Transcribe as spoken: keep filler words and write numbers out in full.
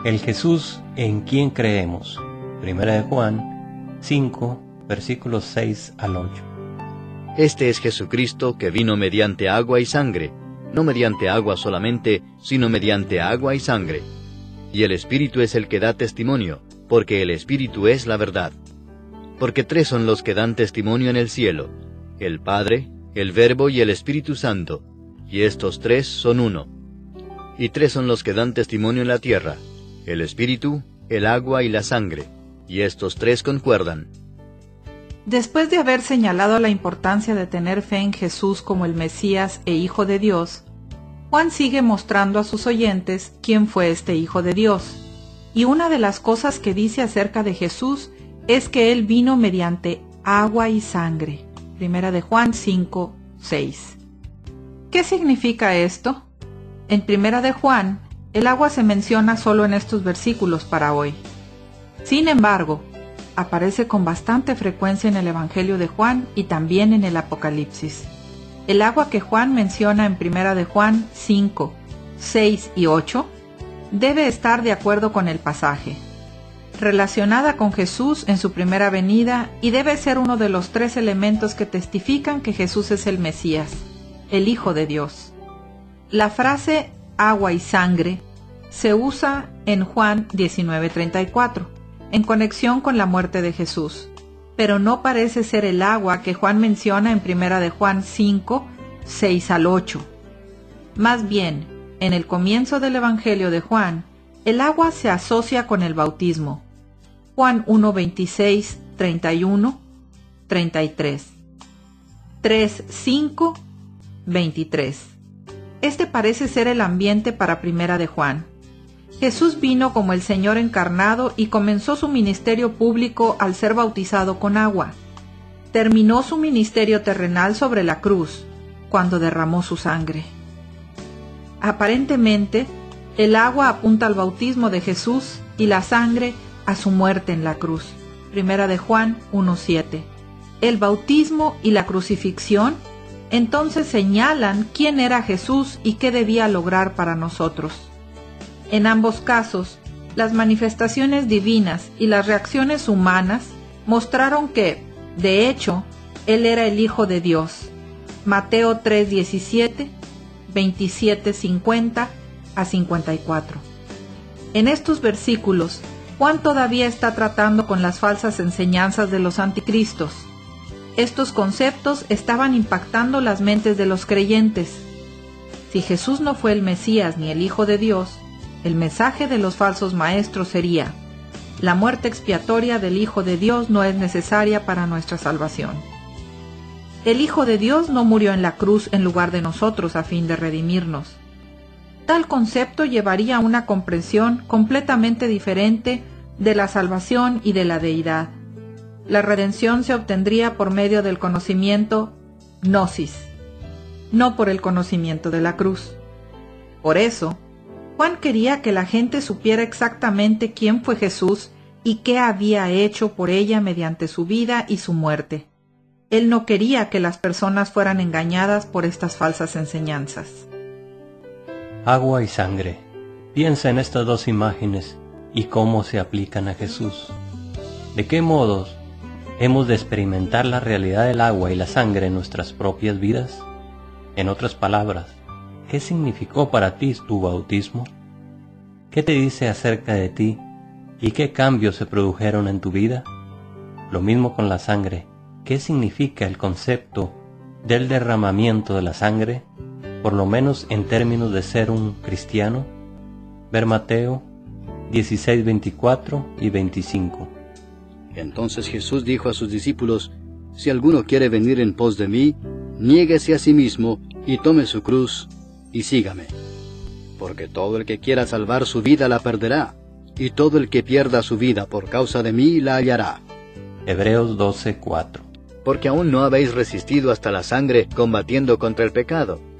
El Jesús en quien creemos. Primera de Juan cinco, versículos seis al ocho. Este es Jesucristo que vino mediante agua y sangre, no mediante agua solamente, sino mediante agua y sangre. Y el Espíritu es el que da testimonio, porque el Espíritu es la verdad. Porque tres son los que dan testimonio en el cielo, el Padre, el Verbo y el Espíritu Santo, y estos tres son uno. Y tres son los que dan testimonio en la tierra, el Espíritu, el agua y la sangre, y estos tres concuerdan. Después de haber señalado la importancia de tener fe en Jesús como el Mesías e Hijo de Dios, Juan sigue mostrando a sus oyentes quién fue este Hijo de Dios. Y una de las cosas que dice acerca de Jesús es que Él vino mediante agua y sangre. Primera de Juan cinco, seis. ¿Qué significa esto? En Primera de Juan, el agua se menciona solo en estos versículos para hoy. Sin embargo, aparece con bastante frecuencia en el Evangelio de Juan y también en el Apocalipsis. El agua que Juan menciona en Primera de Juan cinco, seis y ocho debe estar de acuerdo con el pasaje, relacionada con Jesús en su primera venida, y debe ser uno de los tres elementos que testifican que Jesús es el Mesías, el Hijo de Dios. La frase agua y sangre se usa en Juan diecinueve treinta y cuatro, en conexión con la muerte de Jesús, pero no parece ser el agua que Juan menciona en Primera de Juan cinco, seis al ocho. Más bien, en el comienzo del Evangelio de Juan, el agua se asocia con el bautismo. Juan uno, veintiséis, treinta y uno, treinta y tres. tres, cinco, veintitrés. Este parece ser el ambiente para Primera de Juan. Jesús vino como el Señor encarnado y comenzó su ministerio público al ser bautizado con agua. Terminó su ministerio terrenal sobre la cruz, cuando derramó su sangre. Aparentemente, el agua apunta al bautismo de Jesús y la sangre a su muerte en la cruz. Primera de Juan uno, siete. El bautismo y la crucifixión entonces señalan quién era Jesús y qué debía lograr para nosotros. En ambos casos, las manifestaciones divinas y las reacciones humanas mostraron que, de hecho, Él era el Hijo de Dios. Mateo tres, diecisiete, veintisiete, cincuenta a cincuenta y cuatro. En estos versículos, Juan todavía está tratando con las falsas enseñanzas de los anticristos. Estos conceptos estaban impactando las mentes de los creyentes. Si Jesús no fue el Mesías ni el Hijo de Dios, el mensaje de los falsos maestros sería: la muerte expiatoria del Hijo de Dios no es necesaria para nuestra salvación. El Hijo de Dios no murió en la cruz en lugar de nosotros a fin de redimirnos. Tal concepto llevaría a una comprensión completamente diferente de la salvación y de la deidad. La redención se obtendría por medio del conocimiento gnosis, no por el conocimiento de la cruz. Por eso, Juan quería que la gente supiera exactamente quién fue Jesús y qué había hecho por ella mediante su vida y su muerte. Él no quería que las personas fueran engañadas por estas falsas enseñanzas. Agua y sangre. Piensa en estas dos imágenes y cómo se aplican a Jesús. ¿De qué modos hemos de experimentar la realidad del agua y la sangre en nuestras propias vidas? En otras palabras, ¿qué significó para ti tu bautismo? ¿Qué te dice acerca de ti y qué cambios se produjeron en tu vida? Lo mismo con la sangre. ¿Qué significa el concepto del derramamiento de la sangre, por lo menos en términos de ser un cristiano? Ver Mateo dieciséis, veinticuatro y veinticinco. Entonces Jesús dijo a sus discípulos: si alguno quiere venir en pos de mí, niéguese a sí mismo y tome su cruz y sígame. Porque todo el que quiera salvar su vida la perderá, y todo el que pierda su vida por causa de mí la hallará. Hebreos doce, cuatro. Porque aún no habéis resistido hasta la sangre combatiendo contra el pecado,